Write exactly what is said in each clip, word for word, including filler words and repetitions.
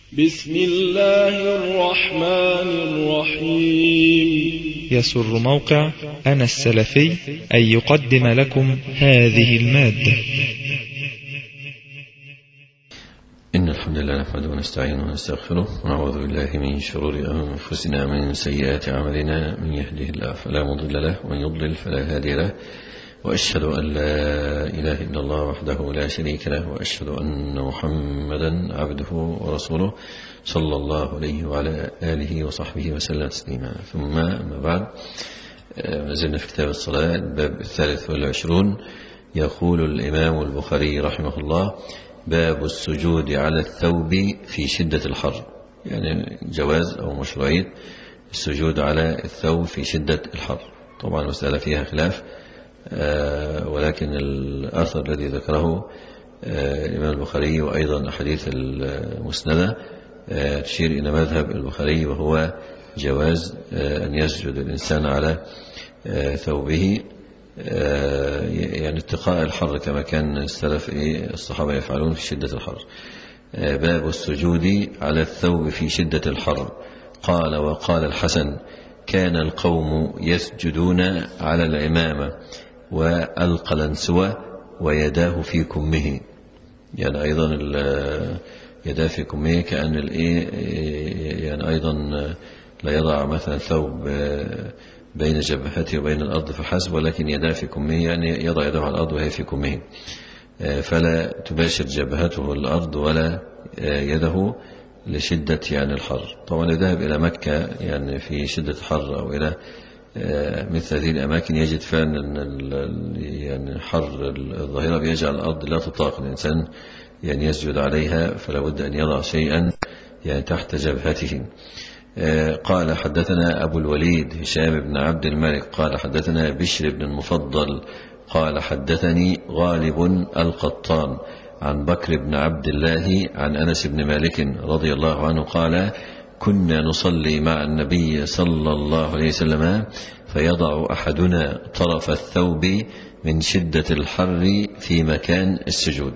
بسم الله الرحمن الرحيم. يسر موقع أنا السلفي أن يقدم لكم هذه المادة. إن الحمد لله نحمده ونستعينه ونستغفره ونعوذ بالله من شرور أنفسنا ومن سيئات أعمالنا، من يهده الله فلا مضل له ومن يضلل فلا هادي له، وأشهد أن لا إله إلا الله وحده لا شريك له، وأشهد أن محمدا عبده ورسوله صلى الله عليه وعلى آله وصحبه وسلم تسليما. ثم ما بعد، ما زلنا في كتاب الصلاة الباب الثالث والعشرون. يقول الإمام البخاري رحمه الله: باب السجود على الثوب في شدة الحر، يعني جواز أو مشروعية السجود على الثوب في شدة الحر. طبعا المسألة فيها خلاف، آه ولكن الأثر الذي ذكره آه الإمام البخاري وأيضا أحاديث المسندة آه تشير إلى مذهب البخاري، وهو جواز آه أن يسجد الإنسان على آه ثوبه آه يعني اتقاء الحر، كما كان السلف الصحابة يفعلون في شدة الحر. آه باب السجود على الثوب في شدة الحر. قال: وقال الحسن: كان القوم يسجدون على العمامة والقلنسوة ويداه في كمه، يعني أيضا يداه في كمه، كأن الإيه يعني أيضا لا يضع مثلا ثوب بين جبهته وبين الأرض فحسب، ولكن يداه في كمه، يعني يضع يده على الأرض وهي في كمه، فلا تباشر جبهته الأرض ولا يده لشدة يعني الحر. طبعا يذهب إلى مكة يعني في شدة الحر أو إلى مثل هذه الأماكن يجد فعلا أن يعني حر الظاهرة بيجعل الأرض لا تطاق الإنسان يعني يسجد عليها، فلا بد أن يضع شيئا يعني تحت جبهته. قال: حدثنا أبو الوليد هشام بن عبد الملك قال حدثنا بشر بن المفضل قال حدثني غالب القطان عن بكر بن عبد الله عن أنس بن مالك رضي الله عنه قال: كنا نصلي مع النبي صلى الله عليه وسلم فيضع أحدنا طرف الثوب من شدة الحر في مكان السجود.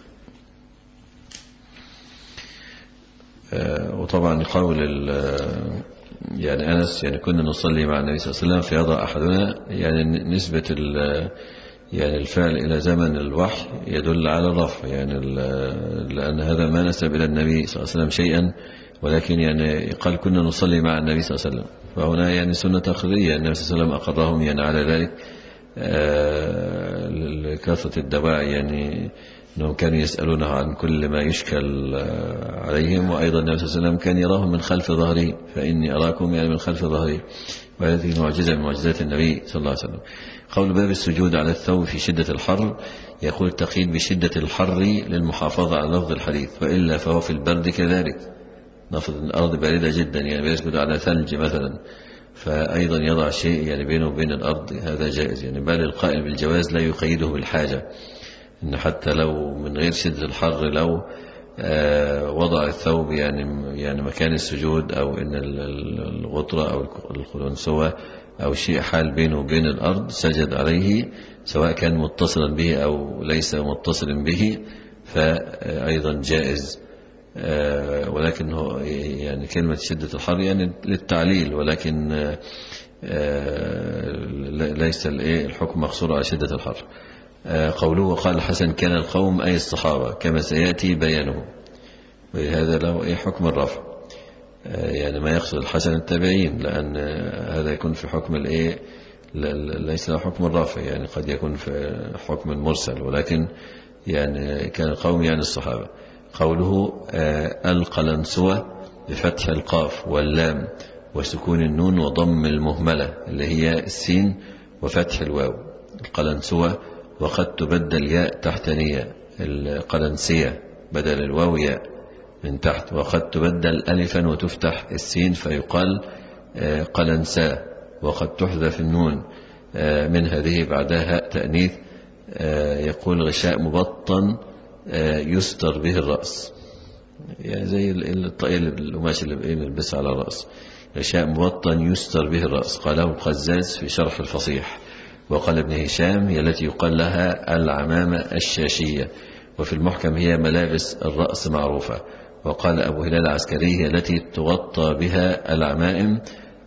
وطبعا قول يعني أنس يعني كنا نصلي مع النبي صلى الله عليه وسلم فيضع أحدنا، يعني نسبة يعني الفعل إلى زمن الوحي يدل على الرفع، يعني لأن هذا ما نسب إلى النبي صلى الله عليه وسلم شيئا، ولكن يعني قال كنا نصلي مع النبي صلى الله عليه وسلم، فهنا يعني سنة تقريرية. النبي صلى الله عليه وسلم أقرهم يعني على ذلك لكثرة الدواعي، يعني أنهم كانوا يسألونه عن كل ما يشكل عليهم، وأيضا النبي صلى الله عليه وسلم كان يراهم من خلف ظهره، فإني أراكم يعني من خلف ظهره، وهذه معجزة من معجزات النبي صلى الله عليه وسلم. قول باب السجود على الثوب في شدة الحر. يقول التقييد بشدة الحر للمحافظة على لفظ الحديث، وإلا فهو في البرد كذلك. نفرض الأرض باردة جدا يعني بيسجد على ثلج مثلا، فأيضا يضع شيء يعني بينه وبين الأرض، هذا جائز. يعني بل القائل بالجواز لا يقيده بالحاجة، إن حتى لو من غير شدة الحر لو آه وضع الثوب يعني يعني مكان السجود، أو إن الغطرة أو القلنسوة أو شيء حال بينه وبين الأرض سجد عليه، سواء كان متصلا به أو ليس متصلا به، فأيضا جائز. آه ولكن هو يعني كلمة شدة الحر يعني للتعليل، ولكن آه ليس الحكم مقصور على شدة الحر. آه قوله وقال الحسن كان القوم أي الصحابة كما سيأتي بيانه، وهذا له أي حكم الرفع، آه يعني ما يقصد الحسن التابعين، لأن آه هذا يكون في حكم الإيه ليس له حكم الرفع، يعني قد يكون في حكم المرسل، ولكن يعني كان القوم يعني الصحابة. قوله آه القلنسوة بفتح القاف واللام وسكون النون وضم المهملة اللي هي السين وفتح الواو، القلنسوة. وقد تبدل ياء تحتانية، القلنسية بدل الواو ياء من تحت، وقد تبدل ألفا وتفتح السين فيقال آه قلنساء، وقد تحذف النون آه من هذه بعدها تأنيث. آه يقول غشاء مبطن يستر به الرأس، يعني زي الطاقية القماش اللي بيلبسها على الرأس، غشاء مبطن يستر به الرأس. قاله القزاز في شرح الفصيح. وقال ابن هشام هي التي يقال لها العمامة الشاشية، وفي المحكم هي ملابس الرأس معروفة. وقال أبو هلال العسكري هي التي تغطى بها العمائم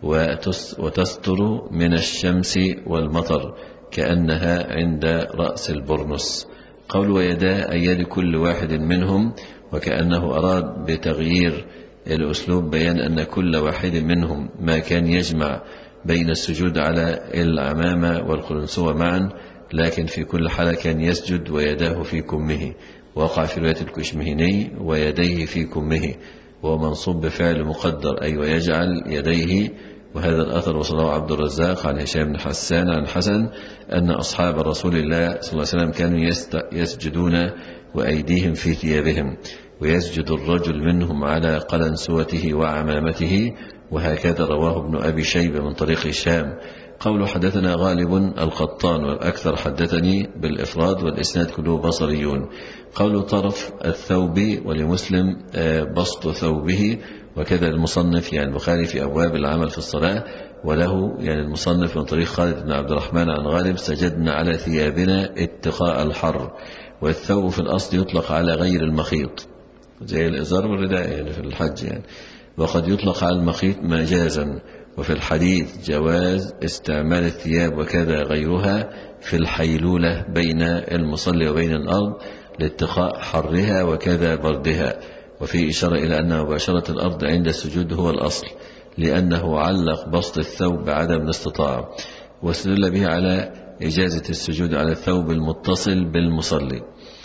وتستر من الشمس والمطر كأنها عند رأس البرنس. قول ويدا أي يد كل واحد منهم، وكأنه أراد بتغيير الأسلوب بيان أن كل واحد منهم ما كان يجمع بين السجود على العمامة والقلنسوة معا، لكن في كل حالة كان يسجد ويداه في كمه. وقع في رواية الكشمهني ويديه في كمه، ومنصوب بفعل مقدر أي ويجعل يديه. وهذا الأثر وصله عبد الرزاق عن هشام بن حسان عن حسن أن أصحاب رسول الله صلى الله عليه وسلم كانوا يسجدون وأيديهم في ثيابهم، ويسجد الرجل منهم على قلنسوته وعمامته، وهكذا رواه ابن أبي شيبة من طريق هشام. قول حدثنا غالب القطان والأكثر حدثني بالإفراد والإسناد كله بصريون. قول طرف الثوب ولمسلم بسط ثوبه، وكذا المصنف يعني البخاري في أبواب العمل في الصلاة، وله يعني المصنف من طريق خالد بن عبد الرحمن عن غالب سجدنا على ثيابنا اتقاء الحر. والثوب في الأصل يطلق على غير المخيط زي الإزار والرداء يعني في الحج يعني، وقد يطلق على المخيط مجازا. وفي الحديث جواز استعمال الثياب وكذا غيرها في الحيلولة بين المصلي وبين الأرض لاتقاء حرها وكذا بردها. وفي إشارة إلى أن مباشرة الأرض عند السجود هو الأصل، لأنه علق بسط الثوب بعدم الاستطاعة، واستدل به على إجازة السجود على الثوب المتصل بالمصلي.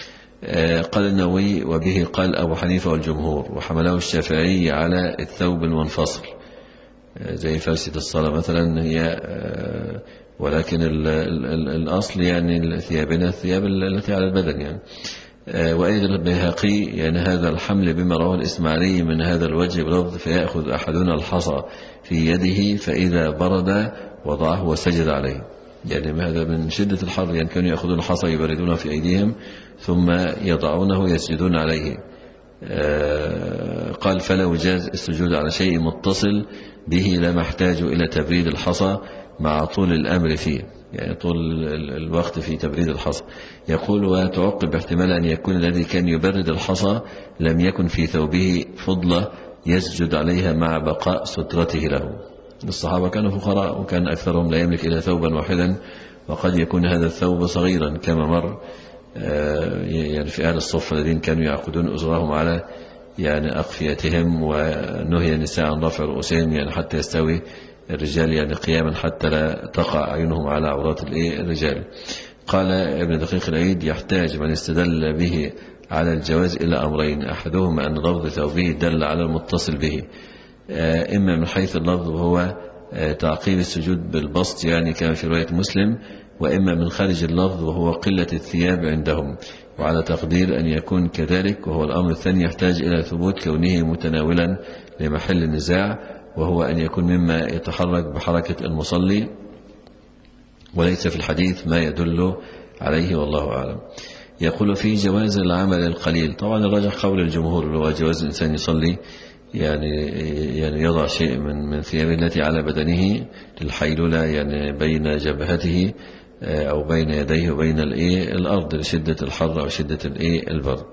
قال النووي وبه قال أبو حنيفة والجمهور، وحمله الشافعي على الثوب المنفصل زي فرشة الصلاة مثلا هي، ولكن ال ال ال الأصل يعني ثيابنا الثياب التي على البدن يعني. وأيضا البيهقي يعني هذا الحمل بما رواه الإسماعيلي من هذا الوجه بلفظ فيأخذ أحدنا الحصى في يده فإذا برد وضعه وسجد عليه، يعني هذا من شدة الحر يعني كانوا يأخذون الحصى يبردونه في أيديهم ثم يضعونه يسجدون عليه. قال فلو جاز السجود على شيء متصل به لما احتاج إلى تبريد الحصى مع طول الأمر فيه، يعني طول الوقت في تبريد الحصى. يقول وتعقب احتمال أن يكون الذي كان يبرد الحصى لم يكن في ثوبه فضلة يسجد عليها مع بقاء سترته له. الصحابة كانوا فقراء وكان أكثرهم لا يملك إلا ثوبا واحدا، وقد يكون هذا الثوب صغيرا كما مر يعني في أهل الصف الذين كانوا يعقدون أزرهم على يعني أقفيتهم، ونهي النساء عن رفع رؤوسهم يعني حتى يستوي الرجال يعني قياما حتى لا تقع عينهم على عورات الرجال. قال ابن دقيق العيد يحتاج من استدل به على الجواز إلى أمرين، أحدهما أن لفظ ثوبه دل على المتصل به، إما من حيث اللفظ وهو تعقيب السجود بالبسط يعني كما في رواية مسلم، وإما من خارج اللفظ وهو قلة الثياب عندهم، وعلى تقدير أن يكون كذلك. وهو الأمر الثاني يحتاج إلى ثبوت كونه متناولا لمحل النزاع، وهو أن يكون مما يتحرك بحركة المصلي، وليس في الحديث ما يدل عليه والله أعلم. يقول في جواز العمل القليل، طبعا الراجح قول الجمهور هو جواز الإنسان يصلي يعني يعني يضع شيء من من ثيابه التي على بدنه للحيلولة يعني بين جبهته أو بين يديه وبين الأرض لشدة الحر أو شدة البرد،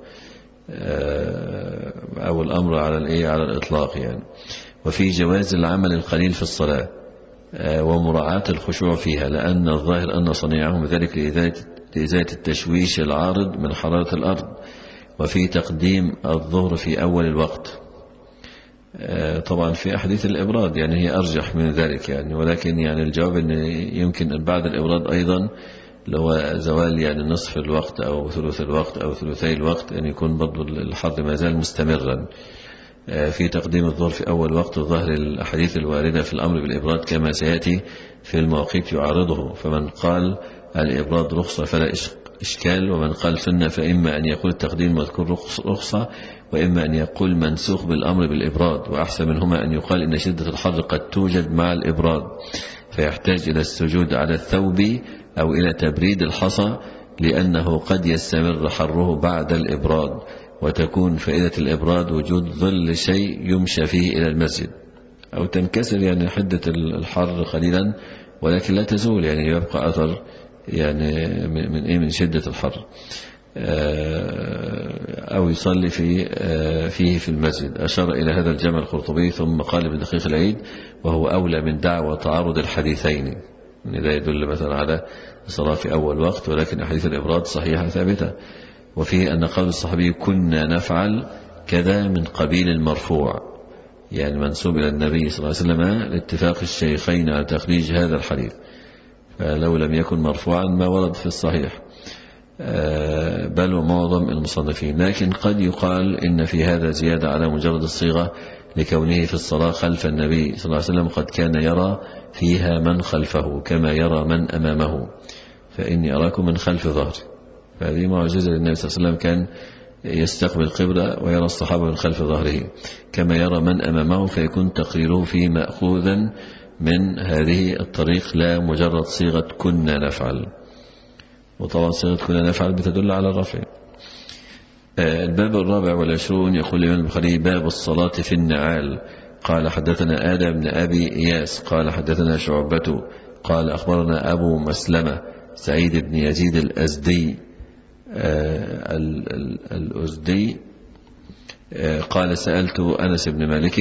أو الأمر على على الإطلاق يعني. وفي جواز العمل القليل في الصلاة ومراعاة الخشوع فيها، لأن الظاهر أن صنيعهم ذلك لإزالة التشويش العارض من حرارة الأرض. وفي تقديم الظهر في أول الوقت، طبعا في أحاديث الإبراد يعني هي أرجح من ذلك يعني، ولكن يعني الجواب أن يمكن بعد الإبراد أيضا لو زوال يعني نصف الوقت أو ثلث الوقت أو ثلثي الوقت أن يكون برضو الحر ما زال مستمرا. في تقديم الظهر في أول وقت ظهر الأحاديث الواردة في الأمر بالإبراد كما سيأتي في المواقيت يعارضه، فمن قال الإبراد رخصة فلا إشكال، ومن قال سنة فإما أن يقول التقديم مذكور رخصة، وإما أن يقول منسوخ بالأمر بالإبراد. وأحسن منهما أن يقال إن شدة الحر قد توجد مع الإبراد فيحتاج إلى السجود على الثوب أو إلى تبريد الحصى، لأنه قد يستمر حره بعد الإبراد، وتكون فائدة الإبراد وجود ظل شيء يمشى فيه إلى المسجد، أو تنكسر يعني حدة الحر قليلا ولكن لا تزول يعني يبقى أثر يعني من إيه من شدة الحر. أو يصلي في فيه في المسجد. أشار إلى هذا الجمع القرطبي ثم قال ابن دقيق العيد وهو أولى من دعوى تعارض الحديثين، يعني ده يدل مثلا على الصلاة في أول وقت، ولكن أحاديث الإبراد صحيحة ثابتة. وفيه أن قول الصحابي كنا نفعل كذا من قبيل المرفوع، يعني منسوب إلى النبي صلى الله عليه وسلم لاتفاق الشيخين على تخريج هذا الحديث، فلو لم يكن مرفوعا ما ورد في الصحيح بل ومعظم المصنفين. لكن قد يقال إن في هذا زيادة على مجرد الصيغة لكونه في الصلاة خلف النبي صلى الله عليه وسلم قد كان يرى فيها من خلفه كما يرى من أمامه، فإني أراكم من خلف ظهري، فهذه معجزة للنبي صلى الله عليه وسلم، كان يستقبل القبلة ويرى الصحابة من خلف ظهره كما يرى من أمامه، فيكون تقريره فيه مأخوذا من هذه الطريق لا مجرد صيغة كنا نفعل. وطبعا صيغة كنا نفعل بتدل على الرفع. الباب الرابع والعشرون يقول الإمام البخاري باب الصلاة في النعال. قال حدثنا آدم بن أبي إياس قال حدثنا شعبة قال أخبرنا أبو مسلمة سعيد بن يزيد الأزدي الأزدي قال سألت أنس بن مالك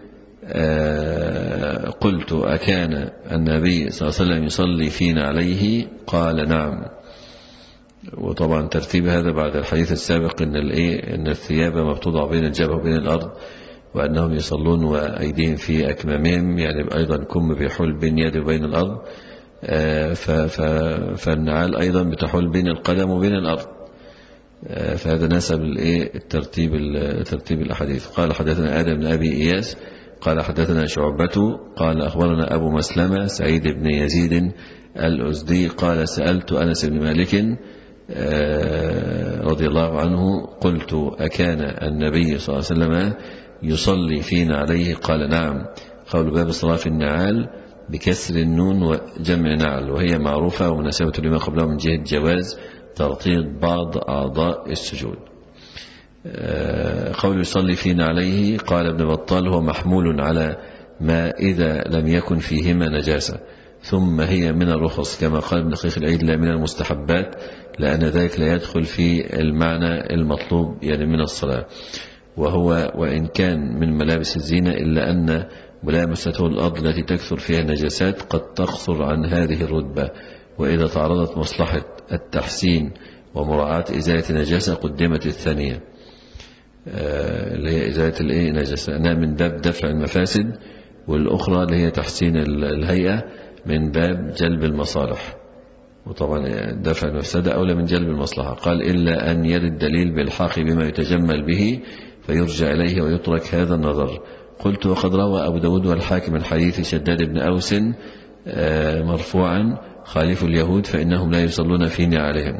قلت أكان النبي صلى الله عليه وسلم يصلي فينا عليه؟ قال نعم. وطبعا ترتيب هذا بعد الحديث السابق ان الايه ان الثياب مبتوضع بين الجبهة وبين الارض، وانهم يصلون وايديهم في اكمامهم، يعني ايضا كم بيحول بين يد وبين الارض، فالنعال ايضا بتحول بين القدم وبين الارض، فهذا نسب الايه الترتيب ترتيب الاحاديث. قال حدثنا آدم بن ابي اياس قال حدثنا شعبة قال اخبرنا ابو مسلمة سعيد بن يزيد الأزدي قال سألت أنس بن مالك رضي الله عنه قلت أكان النبي صلى الله عليه وسلم يصلي فينا عليه؟ قال نعم. قول باب الصلاة في النعال بكسر النون وجمع نعل، وهي معروفة ومناسبة لما قبلها من جهة جواز ترطيب بعض أعضاء السجود. قول يصلي فينا عليه قال ابن بطال هو محمول على ما إذا لم يكن فيهما نجاسة، ثم هي من الرخص كما قال ابن دقيق العيد لا من المستحبات، لأن ذلك لا يدخل في المعنى المطلوب يعني من الصلاة، وهو وإن كان من ملابس الزينة إلا أن ملامسته الأرض التي تكثر فيها النجاسات قد تقصر عن هذه الرتبة، وإذا تعرضت مصلحة التحسين ومراعاة إزالة النجاسة قدمت الثانية اللي هي إزالة النجاسة، أنها من باب دفع المفاسد، والأخرى اللي هي تحسين الهيئة من باب جلب المصالح، وطبعا دفع المفسدة أولى من جلب المصلحة. قال إلا أن يرد الدليل بالحاق بما يتجمل به فيرجع إليه ويترك هذا النظر. قلت وقد روى أبو داود والحاكم من حديث شداد بن أوس مرفوعا خالف اليهود فإنهم لا يصلون في نعالهم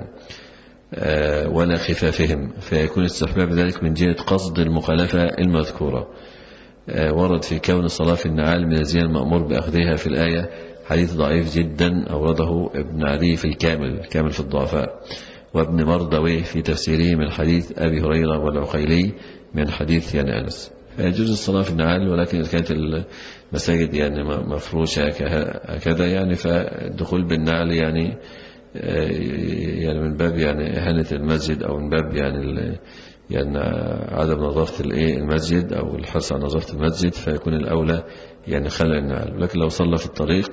ولا خفافهم، فيكون استحباب ذلك من جهة قصد المخالفة المذكورة. ورد في كون الصلاة في النعال من الزينة المأمور بأخذها في الآية حديث ضعيف جدا أورده ابن عدي في الكامل كامل في الضعفاء، وابن مردويه في تفسيره من حديث أبي هريرة والعقيلي من حديث يعني أنس. فيجوز الصلاة في النعال، ولكن إذا كانت المساجد يعني مفروشة هكذا يعني فالدخول بالنعل يعني يعني من باب يعني إهانة المسجد، أو من باب يعني يعني عدم نظافة المسجد أو الحرص على نظافة المسجد، فيكون الأولى يعني خلع النعل. لكن لو صلى في الطريق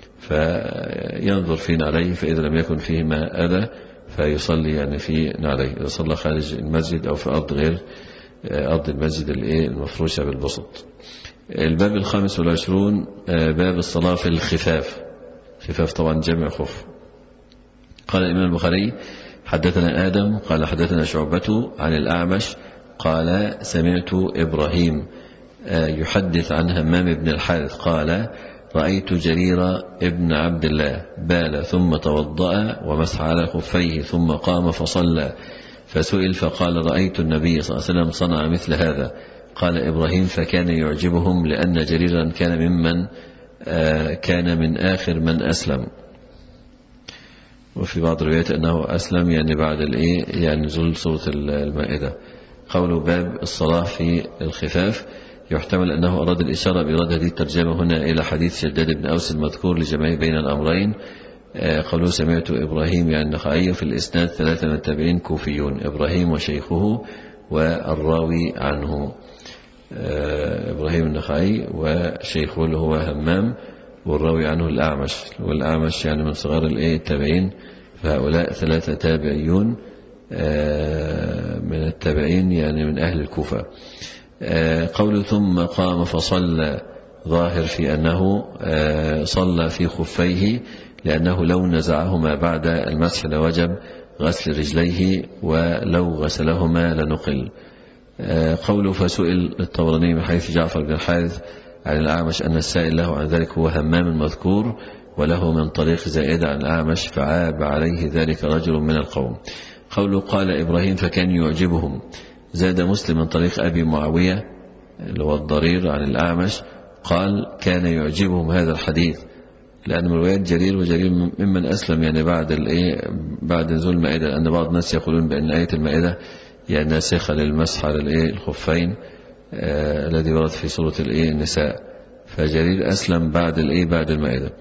فينظر في نعليه، فإذا لم يكن فيه ما أذى فيصلي يعني في نعليه. إذا صلى خارج المسجد أو في أرض غير أرض المسجد المفروشة بالبسط. الباب الخامس والعشرون باب الصلاة في الخفاف. خفاف طبعا جمع خف. قال الإمام البخاري حدثنا آدم قال حدثنا شعبة عن الأعمش قال سمعت إبراهيم يحدث عن همام بن الحارث قال رأيت جرير ابن عبد الله بال ثم توضأ ومسح على خفيه ثم قام فصلى، فسئل فقال رأيت النبي صلى الله عليه وسلم صنع مثل هذا. قال إبراهيم فكان يعجبهم لأن جريرا كان ممن كان من آخر من أسلم، وفي بعض الروايات أنه أسلم يعني بعد الإيه يعني نزول سورة المائدة. قوله باب الصلاة في الخفاف يحتمل أنه أراد الإشارة بإرادة هذه الترجمة هنا إلى حديث شداد بن أوس المذكور لجمعه بين الأمرين، قالوا سمعت إبراهيم يعني النخعي في الإسناد ثلاثة من التابعين كوفيون، إبراهيم وشيخه والراوي عنه. إبراهيم النخعي وشيخه اللي هو همام، والراوي عنه الأعمش، والأعمش يعني من صغار التابعين، فهؤلاء ثلاثة تابعيون من التابعين يعني من أهل الكوفة. قول ثم قام فصلى ظاهر في أنه صلى في خفيه، لأنه لو نزعهما بعد المسح لوجب غسل رجليه، ولو غسلهما لنقل. قوله فسئل الطبراني من حيث جعفر بن الحارث عن الأعمش أن السائل له عن ذلك هو همام المذكور، وله من طريق زائدة عن الأعمش، فعاب عليه ذلك رجل من القوم. قوله قال إبراهيم فكان يعجبهم، زاد مسلم من طريق أبي معاوية اللي هو الضرير عن الأعمش قال كان يعجبهم هذا الحديث، لأن من روايات جرير، وجرير ممن أسلم يعني بعد الإيه بعد نزول المائدة، لأن بعض الناس يقولون بأن آية المائدة يعني ناسخة للمسح على الإيه الخفين آه الذي ورد في سورة الإيه النساء، فجرير أسلم بعد الإيه بعد المائدة،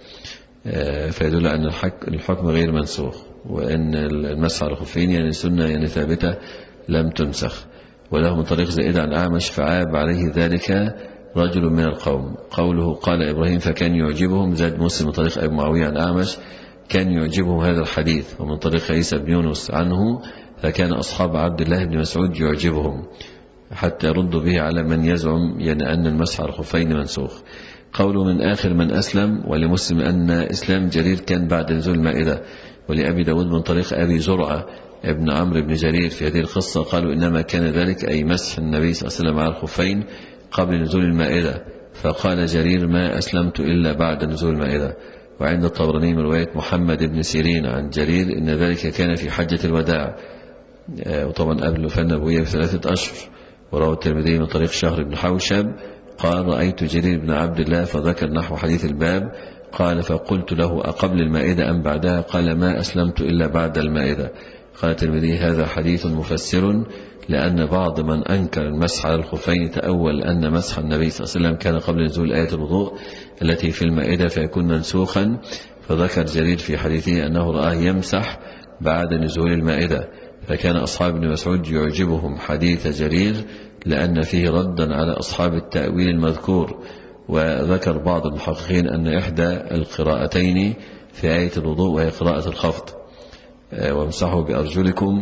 آه فيدل أن الحكم غير منسوخ، وأن المسح على الخفين يعني سنة يعني ثابتة لم تنسخ. وله من طريق زائدة عن أعمش فعاب عليه ذلك رجل من القوم. قوله قال إبراهيم فكان يعجبهم، زاد مسلم من طريق أبي معاوية عن أعمش كان يعجبهم هذا الحديث، ومن طريق عيسى بن يونس عنه فكان أصحاب عبد الله بن مسعود يعجبهم، حتى يردوا به على من يزعم يعني أن المسح على الخفين منسوخ. قوله من آخر من أسلم، ولمسلم أن إسلام جرير كان بعد نزول المائدة، ولأبي داود من طريق أبي زرعة ابن عمرو بن جرير في هذه القصة قالوا إنما كان ذلك أي مسح النبي صلى الله عليه وسلم على الخفين قبل نزول المائدة، فقال جرير ما أسلمت إلا بعد نزول المائدة. وعند الطبراني من رواية محمد بن سيرين عن جرير إن ذلك كان في حجة الوداع، وطبعا قبل وفاة النبوية بثلاثة أشهر. وروى الترمذي من طريق شهر بن حوشب قال رأيت جرير بن عبد الله فذكر نحو حديث الباب، قال فقلت له أقبل المائدة أم بعدها؟ قال ما أسلمت إلا بعد المائدة. قال الترمذي هذا حديث مفسر، لأن بعض من أنكر المسح على الخفين تأول أن مسح النبي صلى الله عليه وسلم كان قبل نزول آية الوضوء التي في المائدة فيكون منسوخا، فذكر جرير في حديثه أنه رآه يمسح بعد نزول المائدة، فكان أصحاب ابن مسعود يعجبهم حديث جرير لأن فيه ردا على أصحاب التأويل المذكور. وذكر بعض المحققين أن إحدى القراءتين في آية الوضوء وهي قراءة الخفض، وامسحوا بأرجلكم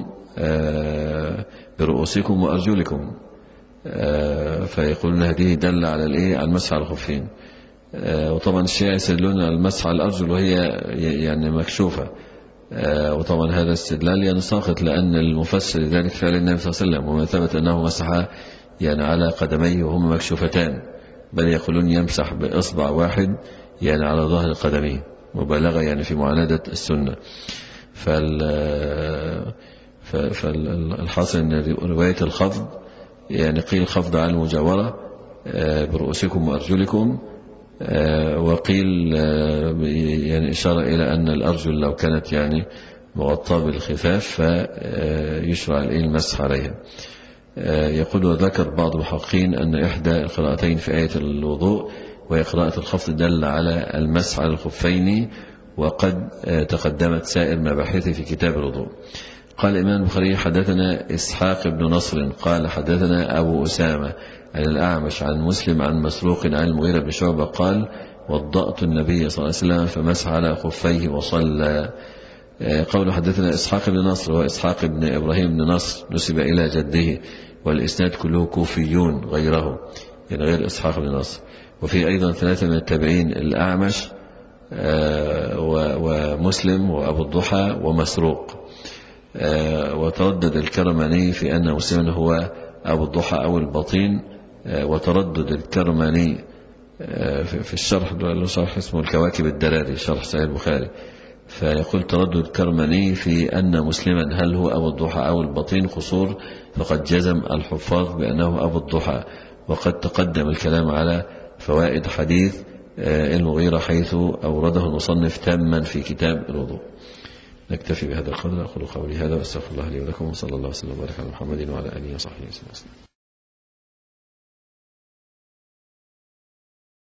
برؤوسكم وأرجلكم، فيقولون هذه دل على الإيه على المسح على الخفين. وطبعا الشيعة يستدلون على المسح على الأرجل وهي يعني مكشوفة، وطبعا هذا استدلال يعني ساقط، لأن المفسر لذلك فعل النبي صلى الله عليه وسلم، وما ثبت أنه مسح يعني على قدميه وهما مكشوفتان، بل يقولون يمسح بإصبع واحد يعني على ظهر قدميه، مبالغة يعني في معاندة السنة. فالحاصل أن رواية الخفض يعني قيل خفض على المجاورة برؤوسكم وأرجلكم، وقيل يعني إشارة إلى أن الأرجل لو كانت يعني مغطاة بالخفاف فيشرع المسح عليها. يقول وذكر بعض المحققين أن إحدى القراءتين في آية الوضوء وهي قراءة الخفض دل على المسح على الخفين، وقد تقدمت سائر مباحثه في كتاب الوضوء. قال الإمام البخاري حدثنا إسحاق بن نصر قال حدثنا أبو أسامة عن الأعمش عن مسلم عن مسروق عن المغيرة بن شعبة قال وضأت النبي صلى الله عليه وسلم فمسح على خفيه وصلى. قول حدثنا إسحاق بن نصر وإسحاق بن إبراهيم بن نصر نسب إلى جده، والإسناد كله كوفيون غيره يعني غير إسحاق بن نصر. وفي أيضا ثلاثة من التابعين الأعمش ومسلم وأبو الضحى ومسروق. وتردد الكرماني في أن مسلم هو أبو الضحى أو البطين، وتردد الكرماني في الشرح له شرح اسمه الكواكب الدراري شرح صحيح البخاري، فيقول تردد الكرماني في أن مسلما هل هو أبو الضحى أو البطين قصور، فقد جزم الحفاظ بأنه أبو الضحى. وقد تقدم الكلام على فوائد حديث المغيرة حيث أورده المصنف تاما في كتاب الوضوء. نكتفي بهذا القدر، أقول قولي هذا واستغفر الله لي ولكم، وصلى الله وسلم وبارك على محمد وعلى آله وصحبه وسلم.